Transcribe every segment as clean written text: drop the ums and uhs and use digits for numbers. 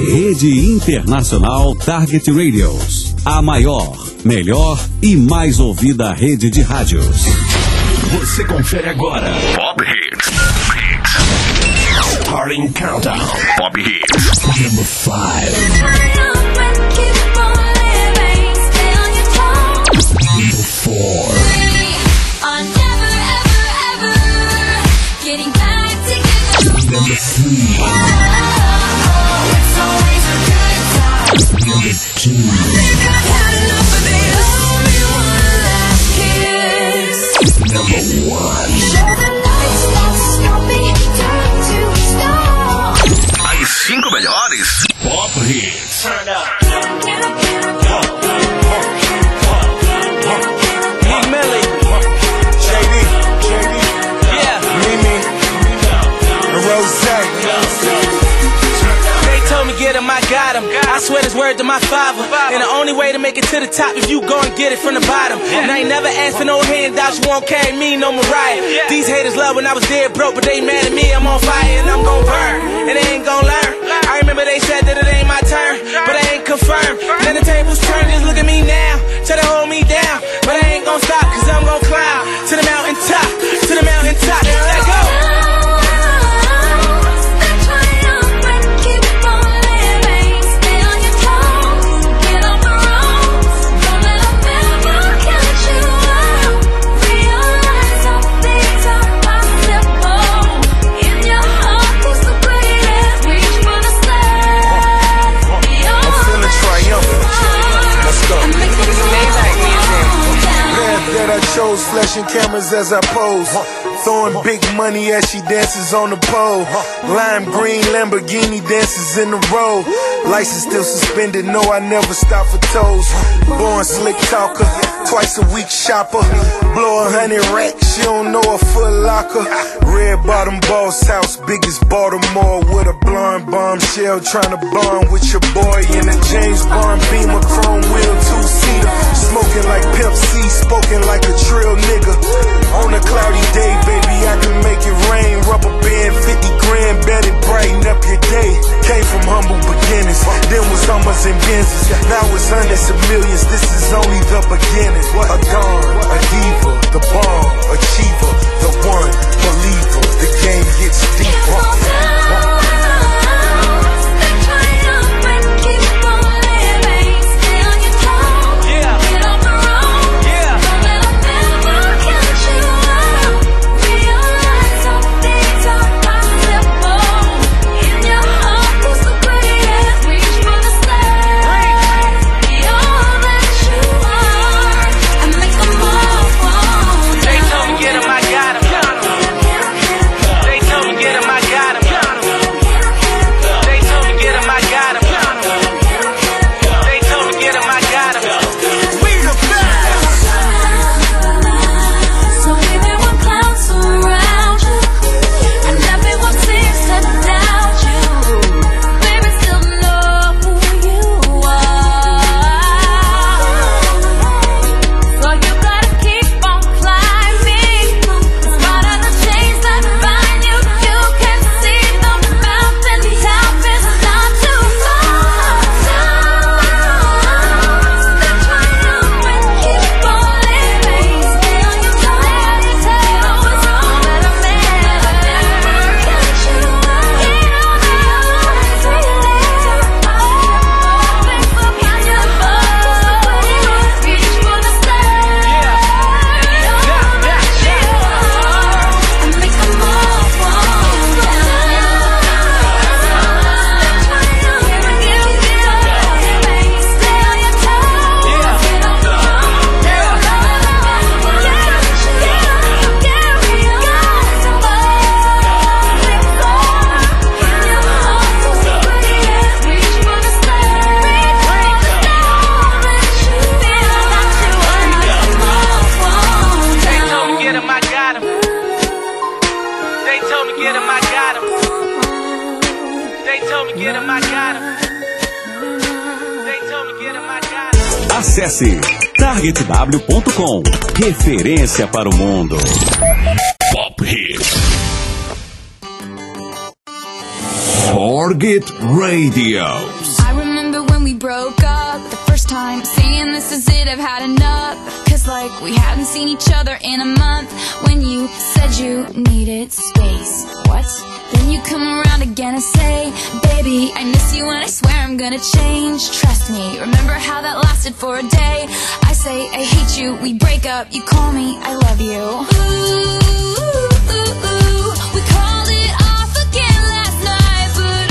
Rede Internacional Target Radios. A maior, melhor e mais ouvida rede de rádios. Você confere agora Pop Hits. Starting Countdown. Pop Hits. Number 5. Number 4. Number 3. Number 2. Number 1. As 5 melhores Pop Hits. Turn up. Get him, I got him. I swear this word to my father. And the only way to make it to the top if you go and get it from the bottom. And I ain't never asked for no handouts. You won't carry me, no Mariah. These haters love when I was dead broke, but they mad at me. I'm on fire and I'm gon' burn. And they ain't gon' learn. I remember they said that it ain't my turn, but I ain't confirmed. Then the tables turn, just look at me now. Try to hold me down, but I ain't gon' stop, cause I'm gon' climb to the mountain top. To the mountain top. Let's go. That I chose flashing cameras as I pose, throwing big money as she dances on the pole. Lime green Lamborghini dances in the road. License still suspended, no I never stop for toes. Born slick talker, twice a week shopper. Blow 100 racks, she don't know a Foot Locker. Red bottom boss house, biggest Baltimore, with a blonde bombshell trying to bond with your boy in a James Bond Beamer, chrome wheel, 2-seater. Smoking like Pimp C, spoken like a trill nigga. On a cloudy day, baby, I can make it rain. Rubber band, 50 grand, bet it brighten up your day. Came from humble beginnings, then was Hummers and Benzes. Now it's hundreds of millions, this is only the beginning. A dawn, a diva, the bomb, achiever, the one, believer. The game gets deeper. Acesse targetw.com. Referência para o mundo. Pop Hits. 4 Target Radios. I remember when we broke up the first time, saying this is it, I've had enough. Cause like we hadn't seen each other in a month. When you said you needed space. What? Then you come around again and say, baby, I miss you and I swear I'm gonna change. Trust me, remember how that lasted for a day. I say I hate you, we break up, you call me, I love you. Ooh, we called it off again last night. But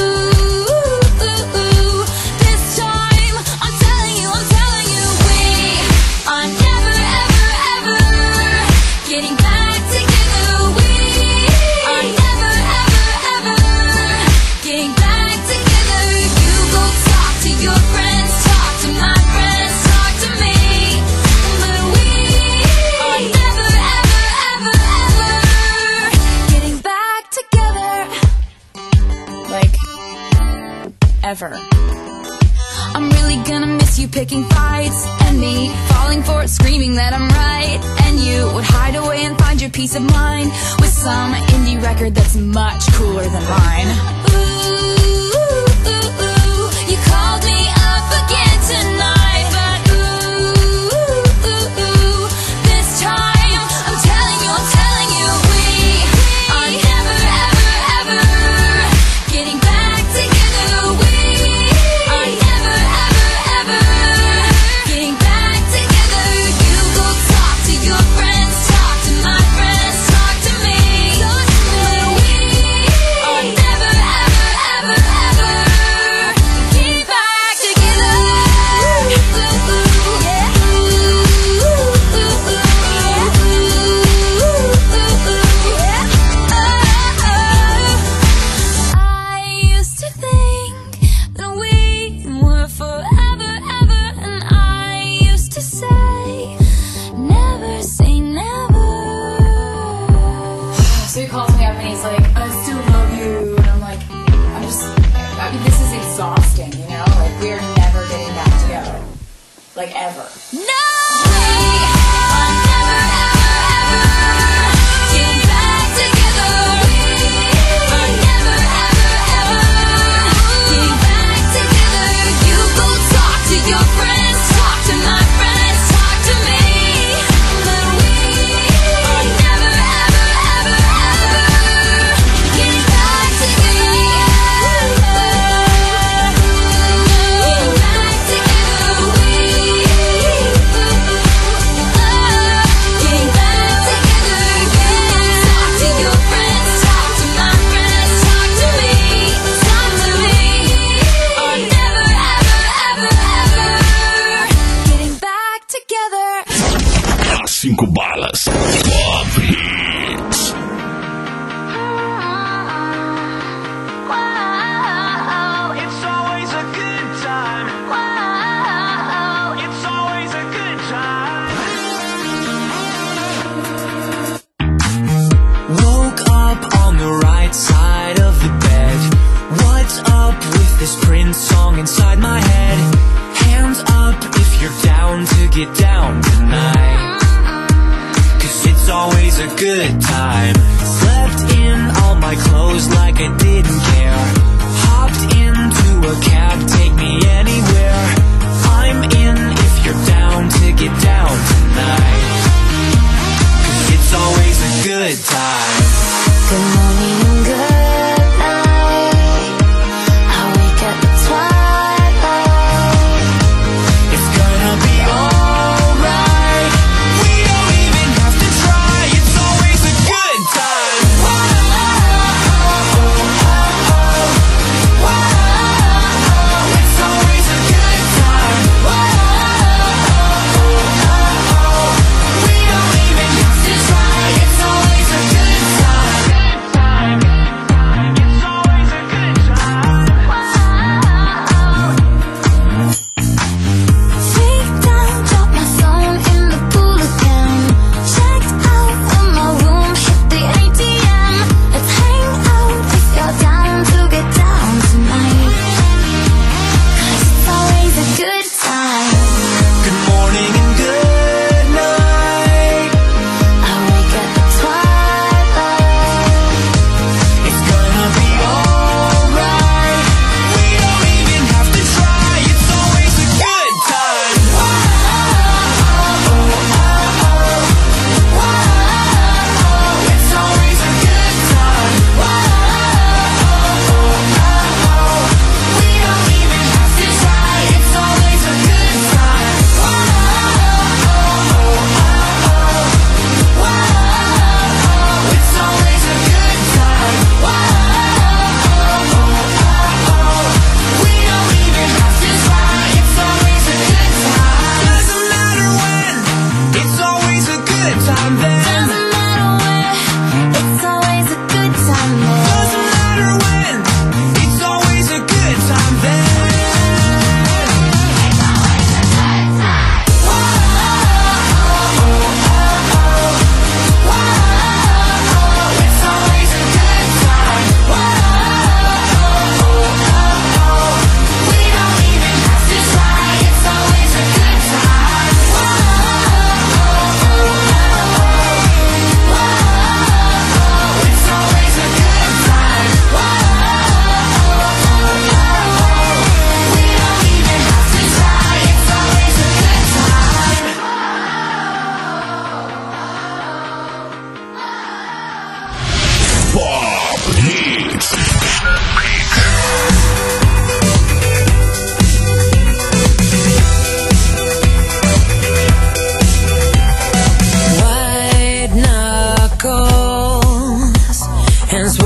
this time I'm telling you, we are never, ever, ever getting back together. We are never, ever, ever getting back together. You go talk to your friends, talk to my friends, talk to me. But we are never, ever, ever, ever getting back together. Like, ever. I'm really gonna miss you picking fights, and me falling for it, screaming that I'm right. And you would hide away and find your peace of mind with some indie record that's much cooler than mine. Ooh, you called me up again tonight. But this time I'm telling you, we are never, ever, ever getting back together. We are never, ever, ever getting back together. You go talk to your friends, talk to my friends, talk to me. But we are never, ever, ever, ever getting back together. I used to think that we were forever, ever, and I used to say, never say never. So he calls me up and he's like, I still love you. And I'm like, I mean, this is exhausting, you know? Like, we're never getting back together. Like, ever. No! We are never, ever, ever getting back together. We are never, ever, ever getting back together. You go talk to your friends, talk to my friends, talk to me. But we are never, ever, ever, ever getting back together. Getting back together. We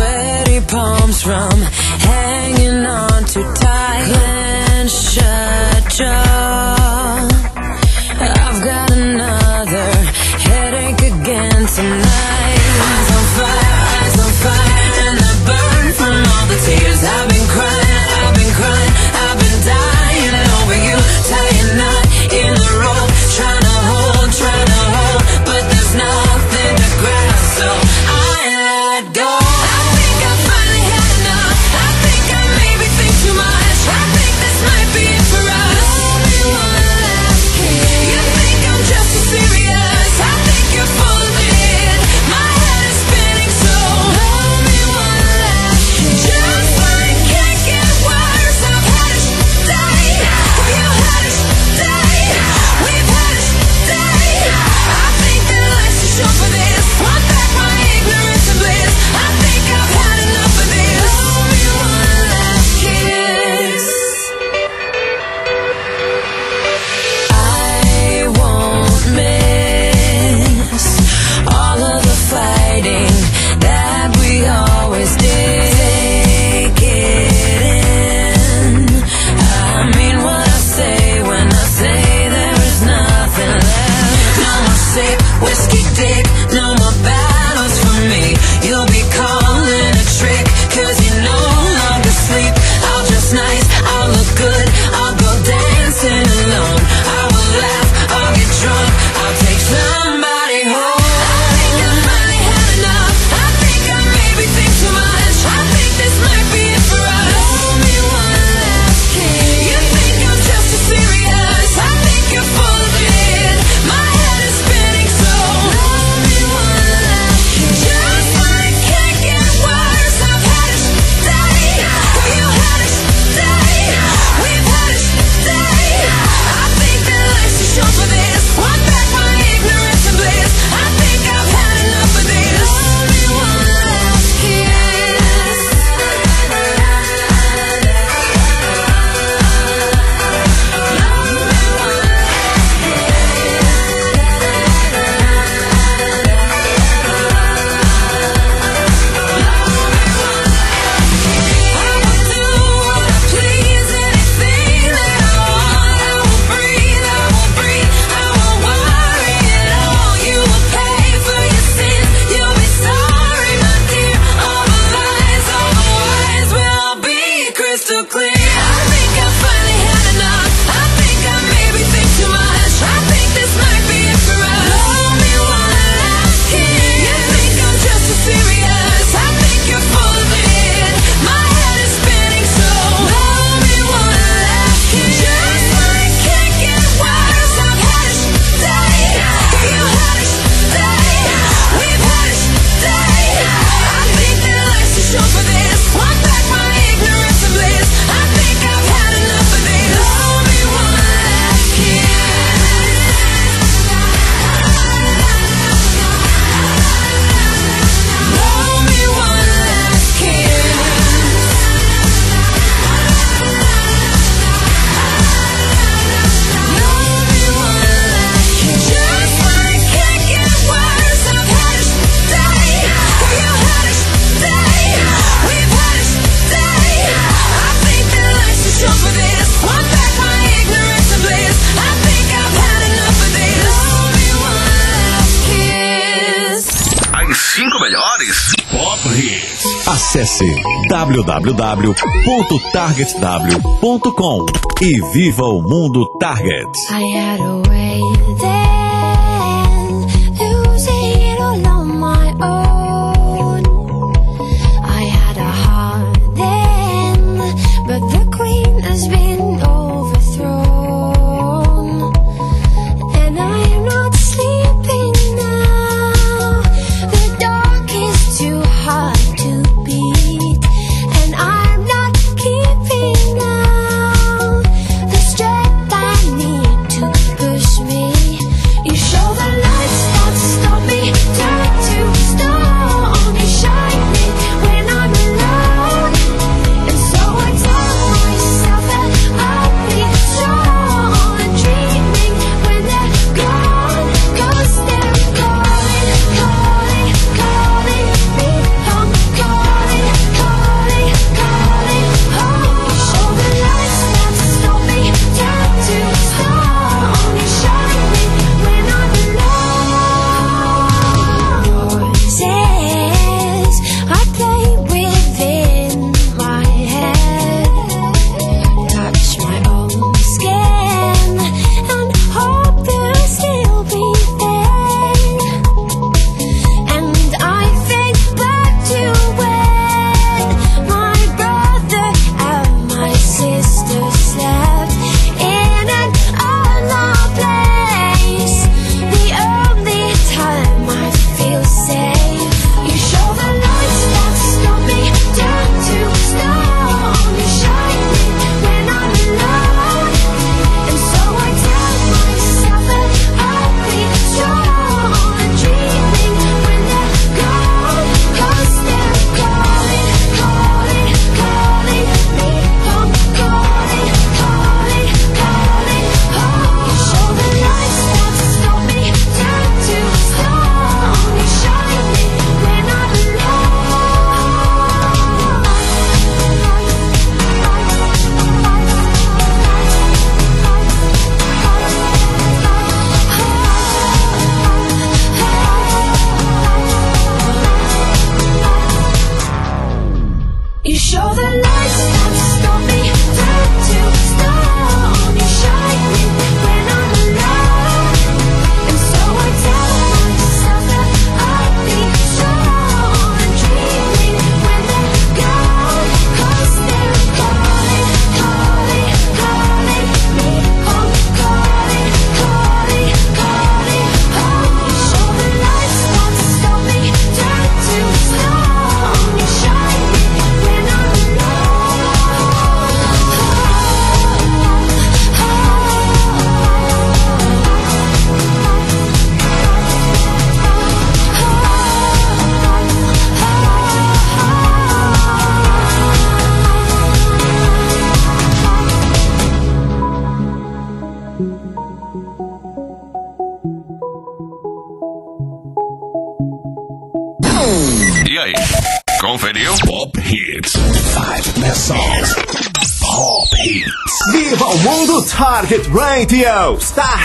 Sweaty palms from hanging on too tight. Clench shut jaw. I've got another headache again tonight. Eyes on fire, and I burn from all the tears. I've been crying, I've been dying over you. Tie a knot in the rope, trying to hold, but there's nothing to grab, so I let go. I think I finally had enough. I think I maybe think too much. I think this might be it for us. Only one last kiss. You think I'm just too serious? I think you're full of it. My head is spinning, so only one last kiss. Just when it can't get worse, I've had it today. You had it today. We've had it today. I think that life's too short for this. Want back my ignorance and bliss. I think I've had enough of this. Only one last kiss. I won't miss all of the fighting that we always did. Take it in. I mean what I say when I say there is nothing left. No more sip, whiskey dick, no more battles for me. You'll be calling a trick, cause you no longer sleep. I'll dress nice, I'll look good, I'll go dancing alone. I will laugh, I'll get drunk, I'll take somebody home. I think I finally had enough. I think I maybe think too much. I think this might be it for us. Only one last kiss. You think I'm just too serious? I think you're full of it. My head is spinning, so only one last kiss. Just when it can't get worse, I've had it today. You had it today. We've had it today. I think that life's too short for this. Want back my ignorance and bliss. I think I've had enough of this. Only one last kiss. I will do what I please, anything that I want. I will breathe, I won't worry at all. You will pay for your sins, you'll be sorry, my dear. All the lies, all the lies will be crystal clear. I think I finally had enough. I think I maybe think too much. I think this might be it for us. Only one last kiss. You think I'm just too serious? I think you're full of it. My head is spinning, so only one last kiss. Just when it can't get worse, I've had it today. You had it today. We've had it today. I think that life's too short for this. Want back my ignorance and bliss. I think I've had enough of this. Only one last kiss. Only one last kiss. Only one last kiss. Just when it can't get worse, I've had it today. You had it today. We've had it today. I think that life's too short for this. Want back my ignorance and bliss. I think I've had enough of this. Only one last kiss. As 5 melhores Pop Hits. Acesse www.targetw.com e viva o mundo Target. I had a way then, losing it all on my own. I had a heart then, but the queen has been overthrown. And I am not sleeping now. The dark is too hard to beat, and I'm not keeping out the strength I need to push me Radio. Pop Hits. 5 best songs. Pop Hits. Viva o mundo Target Radio!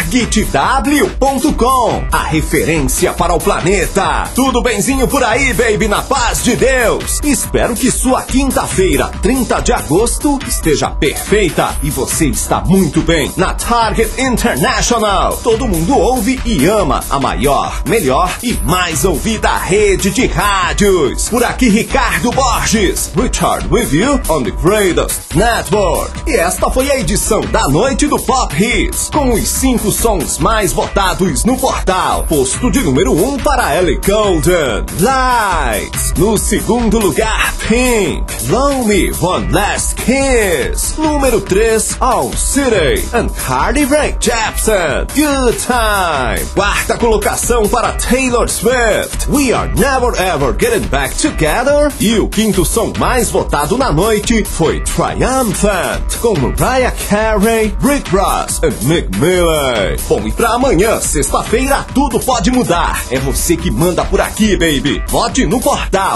TargetW.com, a referência para o planeta. Tudo benzinho por aí, baby, na paz de Deus. Espero que sua quinta-feira, 30 de agosto, esteja perfeita e você está muito bem na Target International. Todo mundo ouve e ama a maior, melhor e mais ouvida rede de rádios. Por aqui, Ricardo Borges. Richard with you on the greatest network. E esta foi a edição da noite do Pop Hits, com os 5 sons mais votados no portal. Posto de número 1 para Ellie Goulding, Lights. No segundo lugar, Pink, Lonely One Last Kiss. Número 3, All City and Carly Rae Jepsen, Good Time. Quarta colocação para Taylor Swift, We Are Never Ever Getting Back Together. E o quinto som mais votado na noite foi Triumphant, com Mariah Carey, Rick Ross e Meek Miller. Bom, e pra amanhã, sexta-feira, tudo pode mudar. É você que manda por aqui, baby. Vote no portal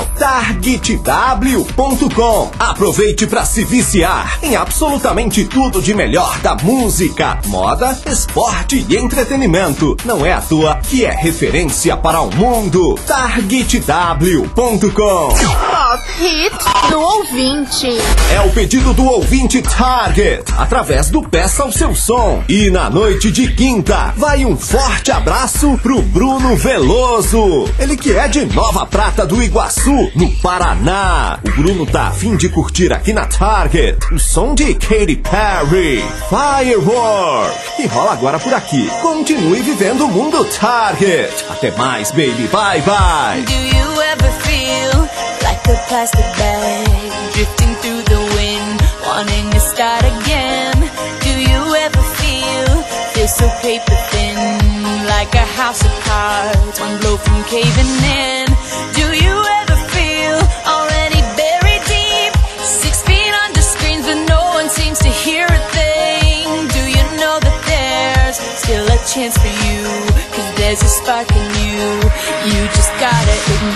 TargetW.com. Aproveite pra se viciar em absolutamente tudo de melhor da música, moda, esporte e entretenimento. Não é à toa que é referência para o mundo. TargetW.com. Pop Hits do ouvinte. É o pedido do ouvinte Target, através do Peça o Seu Som. E na noite de quinta, vai um forte abraço pro Bruno Veloso. Ele que é de Nova Prata do Iguaçu, no Paraná. O Bruno tá a fim de curtir aqui na Target o som de Katy Perry, Firework. E rola agora por aqui. Continue vivendo o mundo Target. Até mais, baby. Bye, bye. Do you ever feel like a plastic bag drifting through the wind, wanting to start again? Do you ever feel so paper thin, like a house of cards, one blow from caving in? Do you ever feel already buried deep, 6 feet under screens but no one seems to hear a thing? Do you know that there's still a chance for you, 'cause there's a spark in you? You just gotta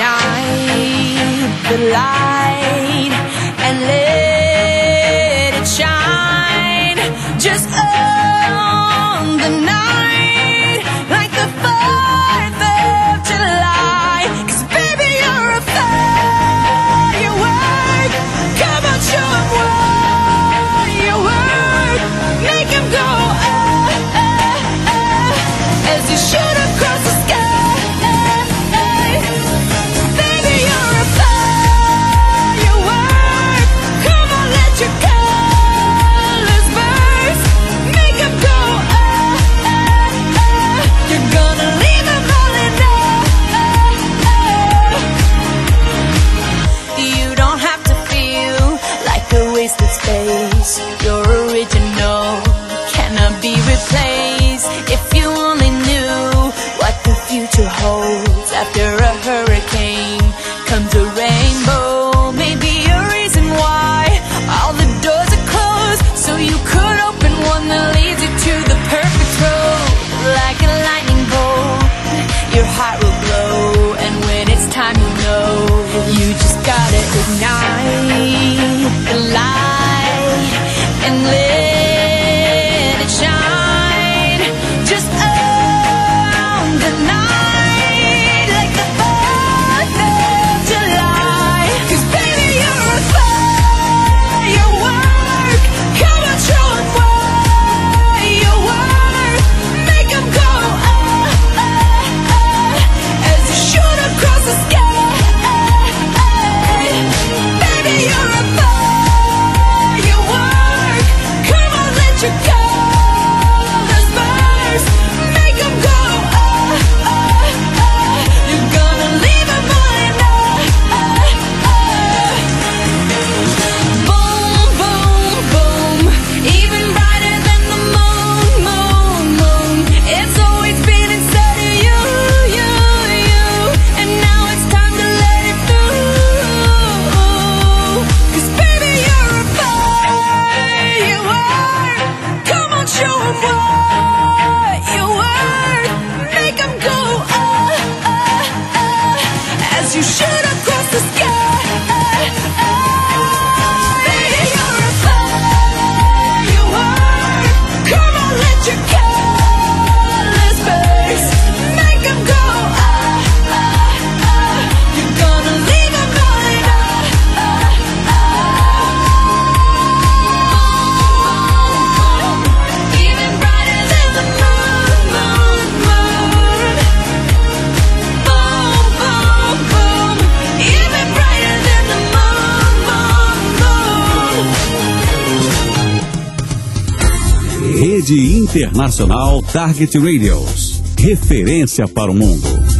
ignite the light and let it shine. Just own the night like the 4th of July. 'Cause baby, you're a firework. Come on, show 'em what you're worth. Make 'em go as you shoot across the sky. Baby, you're a firework. Rede Internacional Target Radios. Referência para o mundo.